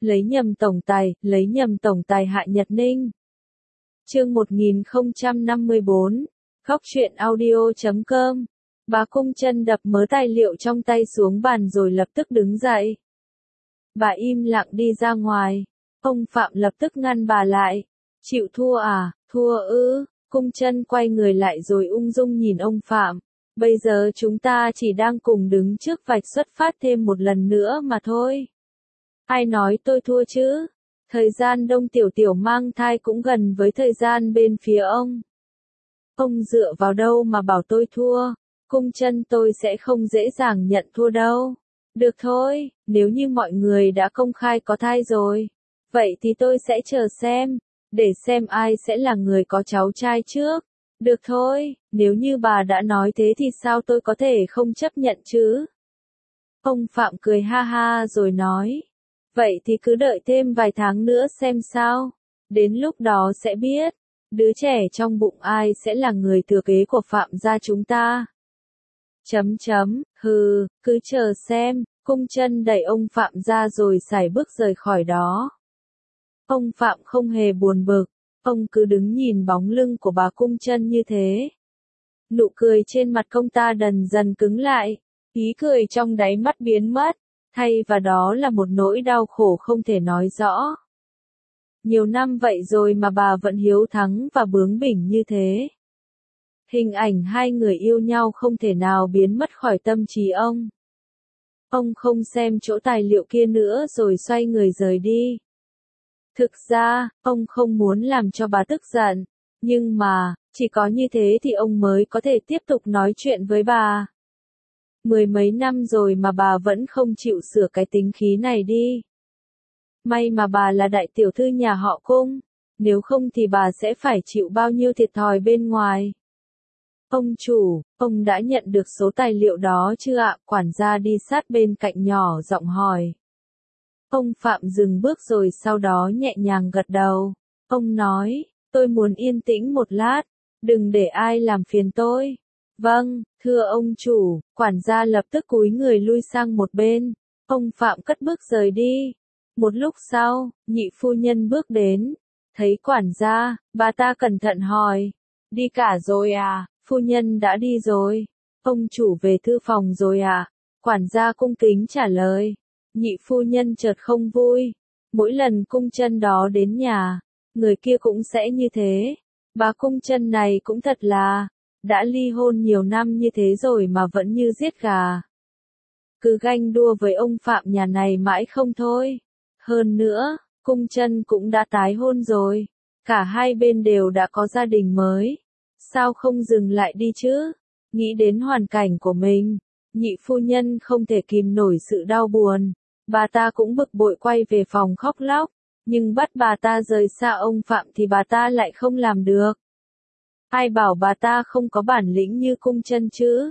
lấy nhầm tổng tài hại Nhật Ninh. Chương 1054, Góc truyện audio.com. Bà Cung Chân đập mớ tài liệu trong tay xuống bàn rồi lập tức đứng dậy. Bà im lặng đi ra ngoài. Ông Phạm lập tức ngăn bà lại. Chịu thua à? Thua ư? Cung Chân quay người lại rồi ung dung nhìn ông Phạm. Bây giờ chúng ta chỉ đang cùng đứng trước vạch xuất phát thêm một lần nữa mà thôi. Ai nói tôi thua chứ? Thời gian Đông Tiểu Tiểu mang thai cũng gần với thời gian bên phía ông. Ông dựa vào đâu mà bảo tôi thua? Cung Chân, tôi sẽ không dễ dàng nhận thua đâu. Được thôi, nếu như mọi người đã công khai có thai rồi, vậy thì tôi sẽ chờ xem, để xem ai sẽ là người có cháu trai trước. Được thôi, nếu như bà đã nói thế thì sao tôi có thể không chấp nhận chứ? Ông Phạm cười ha ha rồi nói. Vậy thì cứ đợi thêm vài tháng nữa xem sao. Đến lúc đó sẽ biết, đứa trẻ trong bụng ai sẽ là người thừa kế của Phạm gia chúng ta. Hừ, cứ chờ xem. Cung Chân đẩy ông Phạm ra rồi sải bước rời khỏi đó. Ông Phạm không hề buồn bực, ông cứ đứng nhìn bóng lưng của bà Cung Chân như thế. Nụ cười trên mặt ông ta dần dần cứng lại, ý cười trong đáy mắt biến mất, thay vào đó là một nỗi đau khổ không thể nói rõ. Nhiều năm vậy rồi mà bà vẫn hiếu thắng và bướng bỉnh như thế. Hình ảnh hai người yêu nhau không thể nào biến mất khỏi tâm trí ông. Ông không xem chỗ tài liệu kia nữa rồi xoay người rời đi. Thực ra, ông không muốn làm cho bà tức giận, nhưng mà, chỉ có như thế thì ông mới có thể tiếp tục nói chuyện với bà. Mười mấy năm rồi mà bà vẫn không chịu sửa cái tính khí này đi. May mà bà là đại tiểu thư nhà họ Cung, nếu không thì bà sẽ phải chịu bao nhiêu thiệt thòi bên ngoài. Ông chủ, ông đã nhận được số tài liệu đó chưa ạ? Quản gia đi sát bên cạnh nhỏ giọng hỏi. Ông Phạm dừng bước rồi sau đó nhẹ nhàng gật đầu. Ông nói, tôi muốn yên tĩnh một lát, đừng để ai làm phiền tôi. Vâng, thưa ông chủ. Quản gia lập tức cúi người lui sang một bên. Ông Phạm cất bước rời đi. Một lúc sau, nhị phu nhân bước đến. Thấy quản gia, bà ta cẩn thận hỏi. Đi cả rồi à? Phu nhân đã đi rồi. Ông chủ về thư phòng rồi à? Quản gia cung kính trả lời. Nhị phu nhân chợt không vui. Mỗi lần Cung Chân đó đến nhà, người kia cũng sẽ như thế. Bà Cung Chân này cũng thật là, đã ly hôn nhiều năm như thế rồi mà vẫn như giết gà. Cứ ganh đua với ông Phạm nhà này mãi không thôi. Hơn nữa, Cung Chân cũng đã tái hôn rồi. Cả hai bên đều đã có gia đình mới. Sao không dừng lại đi chứ? Nghĩ đến hoàn cảnh của mình, nhị phu nhân không thể kìm nổi sự đau buồn. Bà ta cũng bực bội quay về phòng khóc lóc, nhưng bắt bà ta rời xa ông Phạm thì bà ta lại không làm được. Ai bảo bà ta không có bản lĩnh như Cung Chân chứ?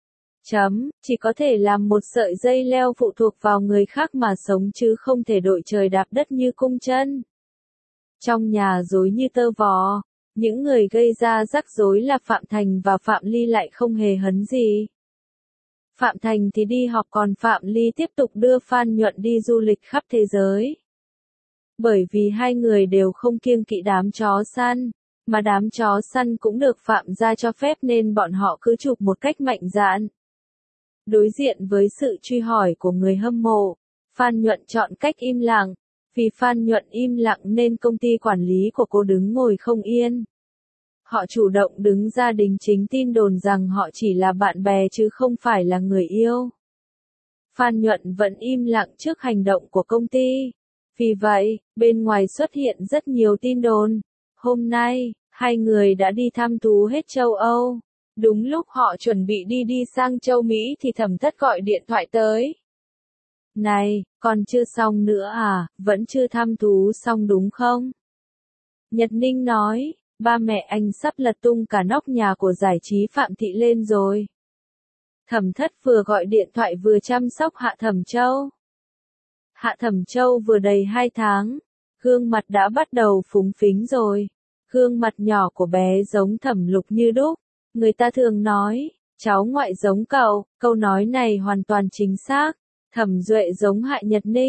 Chỉ có thể làm một sợi dây leo phụ thuộc vào người khác mà sống chứ không thể đội trời đạp đất như Cung Chân. Trong nhà rối như tơ vò, những người gây ra rắc rối là Phạm Thành và Phạm Ly lại không hề hấn gì. Phạm Thành thì đi học còn Phạm Ly tiếp tục đưa Phan Nhuận đi du lịch khắp thế giới. Bởi vì hai người đều không kiêng kỵ đám chó săn, mà đám chó săn cũng được Phạm gia cho phép nên bọn họ cứ chụp một cách mạnh dạn. Đối diện với sự truy hỏi của người hâm mộ, Phan Nhuận chọn cách im lặng. Vì Phan Nhuận im lặng nên công ty quản lý của cô đứng ngồi không yên. Họ chủ động đứng ra đính chính tin đồn rằng họ chỉ là bạn bè chứ không phải là người yêu. Phan Nhuận vẫn im lặng trước hành động của công ty. Vì vậy, bên ngoài xuất hiện rất nhiều tin đồn. Hôm nay, hai người đã đi thăm thú hết châu Âu. Đúng lúc họ chuẩn bị đi sang châu Mỹ thì Thẩm Thất gọi điện thoại tới. Này, còn chưa xong nữa à, vẫn chưa thăm thú xong đúng không? Nhật Ninh nói, ba mẹ anh sắp lật tung cả nóc nhà của giải trí Phạm Thị lên rồi. Thẩm Thất vừa gọi điện thoại vừa chăm sóc Hạ Thẩm Châu. Hạ Thẩm Châu vừa đầy 2 tháng, gương mặt đã bắt đầu phúng phính rồi. Gương mặt nhỏ của bé giống Thẩm Lục như đúc. Người ta thường nói, cháu ngoại giống cậu, câu nói này hoàn toàn chính xác. Thẩm Duệ giống Hạ Nhật Ninh,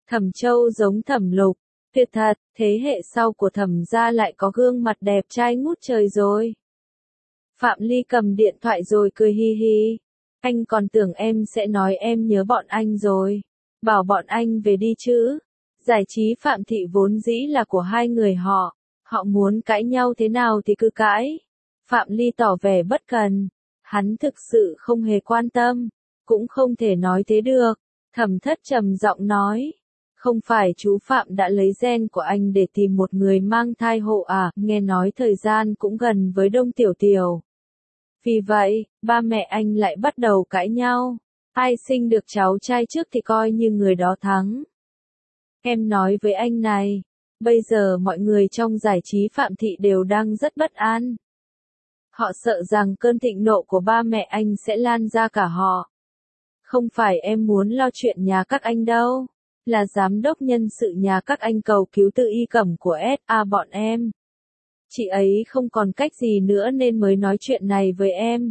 Thẩm Châu giống Thẩm Lục, tuyệt thật, thế hệ sau của Thẩm gia lại có gương mặt đẹp trai ngút trời rồi. Phạm Ly cầm điện thoại rồi cười hi hi. Anh còn tưởng em sẽ nói em nhớ bọn anh rồi. Bảo bọn anh về đi chứ. Giải trí Phạm Thị vốn dĩ là của hai người họ. Họ muốn cãi nhau thế nào thì cứ cãi. Phạm Ly tỏ vẻ bất cần. Hắn thực sự không hề quan tâm. Cũng không thể nói thế được. Thẩm Thất trầm giọng nói. Không phải chú Phạm đã lấy gen của anh để tìm một người mang thai hộ à, nghe nói thời gian cũng gần với Đông Tiểu Tiểu. Vì vậy, ba mẹ anh lại bắt đầu cãi nhau. Ai sinh được cháu trai trước thì coi như người đó thắng. Em nói với anh này, bây giờ mọi người trong giải trí Phạm Thị đều đang rất bất an. Họ sợ rằng cơn thịnh nộ của ba mẹ anh sẽ lan ra cả họ. Không phải em muốn lo chuyện nhà các anh đâu. Là giám đốc nhân sự nhà các anh cầu cứu Tự Y Cẩm của SA bọn em. Chị ấy không còn cách gì nữa nên mới nói chuyện này với em.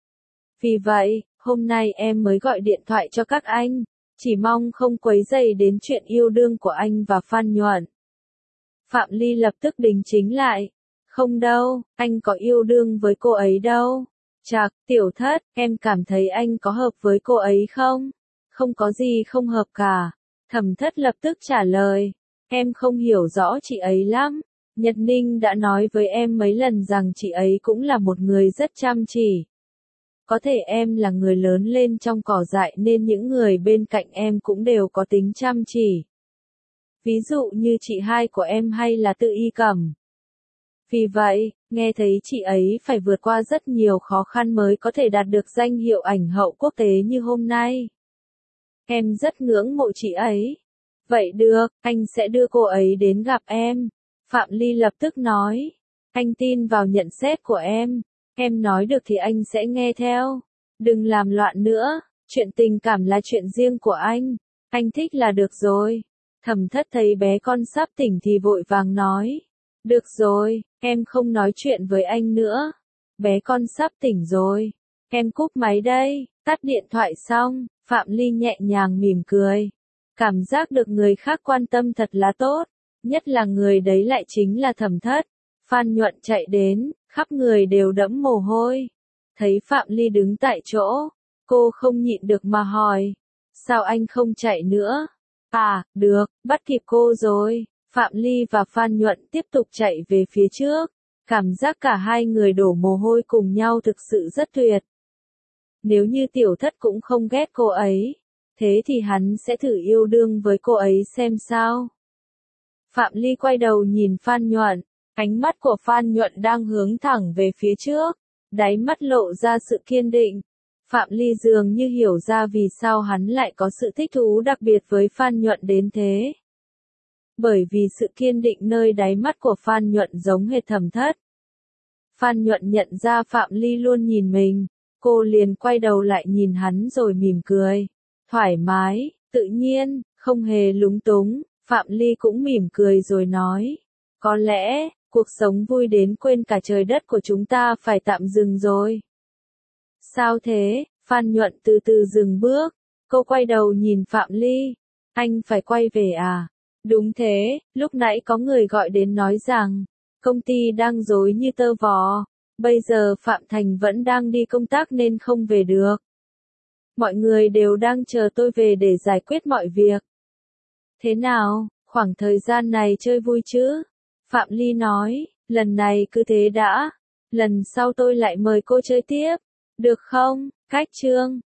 Vì vậy, hôm nay em mới gọi điện thoại cho các anh. Chỉ mong không quấy rầy đến chuyện yêu đương của anh và Phan Nhuận. Phạm Ly lập tức đính chính lại. Không đâu, anh có yêu đương với cô ấy đâu. Chạc, Tiểu Thất, em cảm thấy anh có hợp với cô ấy không? Không có gì không hợp cả. Thẩm Thất lập tức trả lời. Em không hiểu rõ chị ấy lắm. Nhật Ninh đã nói với em mấy lần rằng chị ấy cũng là một người rất chăm chỉ. Có thể em là người lớn lên trong cỏ dại nên những người bên cạnh em cũng đều có tính chăm chỉ. Ví dụ như chị hai của em hay là Tự Y Cẩm. Vì vậy, nghe thấy chị ấy phải vượt qua rất nhiều khó khăn mới có thể đạt được danh hiệu ảnh hậu quốc tế như hôm nay. Em rất ngưỡng mộ chị ấy. Vậy được, anh sẽ đưa cô ấy đến gặp em. Phạm Ly lập tức nói. Anh tin vào nhận xét của em. Em nói được thì anh sẽ nghe theo. Đừng làm loạn nữa. Chuyện tình cảm là chuyện riêng của anh. Anh thích là được rồi. Thẩm Thất thấy bé con sắp tỉnh thì vội vàng nói. Được rồi, em không nói chuyện với anh nữa. Bé con sắp tỉnh rồi. Em cúp máy đây. Tắt điện thoại xong, Phạm Ly nhẹ nhàng mỉm cười. Cảm giác được người khác quan tâm thật là tốt. Nhất là người đấy lại chính là Thẩm Thất. Phan Nhuận chạy đến, khắp người đều đẫm mồ hôi. Thấy Phạm Ly đứng tại chỗ, cô không nhịn được mà hỏi. Sao anh không chạy nữa? À, được, bắt kịp cô rồi. Phạm Ly và Phan Nhuận tiếp tục chạy về phía trước. Cảm giác cả hai người đổ mồ hôi cùng nhau thực sự rất tuyệt. Nếu như Tiểu Thất cũng không ghét cô ấy, thế thì hắn sẽ thử yêu đương với cô ấy xem sao. Phạm Ly quay đầu nhìn Phan Nhuận, ánh mắt của Phan Nhuận đang hướng thẳng về phía trước, đáy mắt lộ ra sự kiên định. Phạm Ly dường như hiểu ra vì sao hắn lại có sự thích thú đặc biệt với Phan Nhuận đến thế. Bởi vì sự kiên định nơi đáy mắt của Phan Nhuận giống hệt Thẩm Thất. Phan Nhuận nhận ra Phạm Ly luôn nhìn mình, cô liền quay đầu lại nhìn hắn rồi mỉm cười. Thoải mái, tự nhiên, không hề lúng túng, Phạm Ly cũng mỉm cười rồi nói. Có lẽ, cuộc sống vui đến quên cả trời đất của chúng ta phải tạm dừng rồi. Sao thế? Phan Nhuận từ từ dừng bước, cô quay đầu nhìn Phạm Ly. Anh phải quay về à? Đúng thế, lúc nãy có người gọi đến nói rằng, công ty đang rối như tơ vò. Bây giờ Phạm Thành vẫn đang đi công tác nên không về được. Mọi người đều đang chờ tôi về để giải quyết mọi việc. Thế nào, khoảng thời gian này chơi vui chứ? Phạm Ly nói, lần này cứ thế đã. Lần sau tôi lại mời cô chơi tiếp. Được không? Cách chương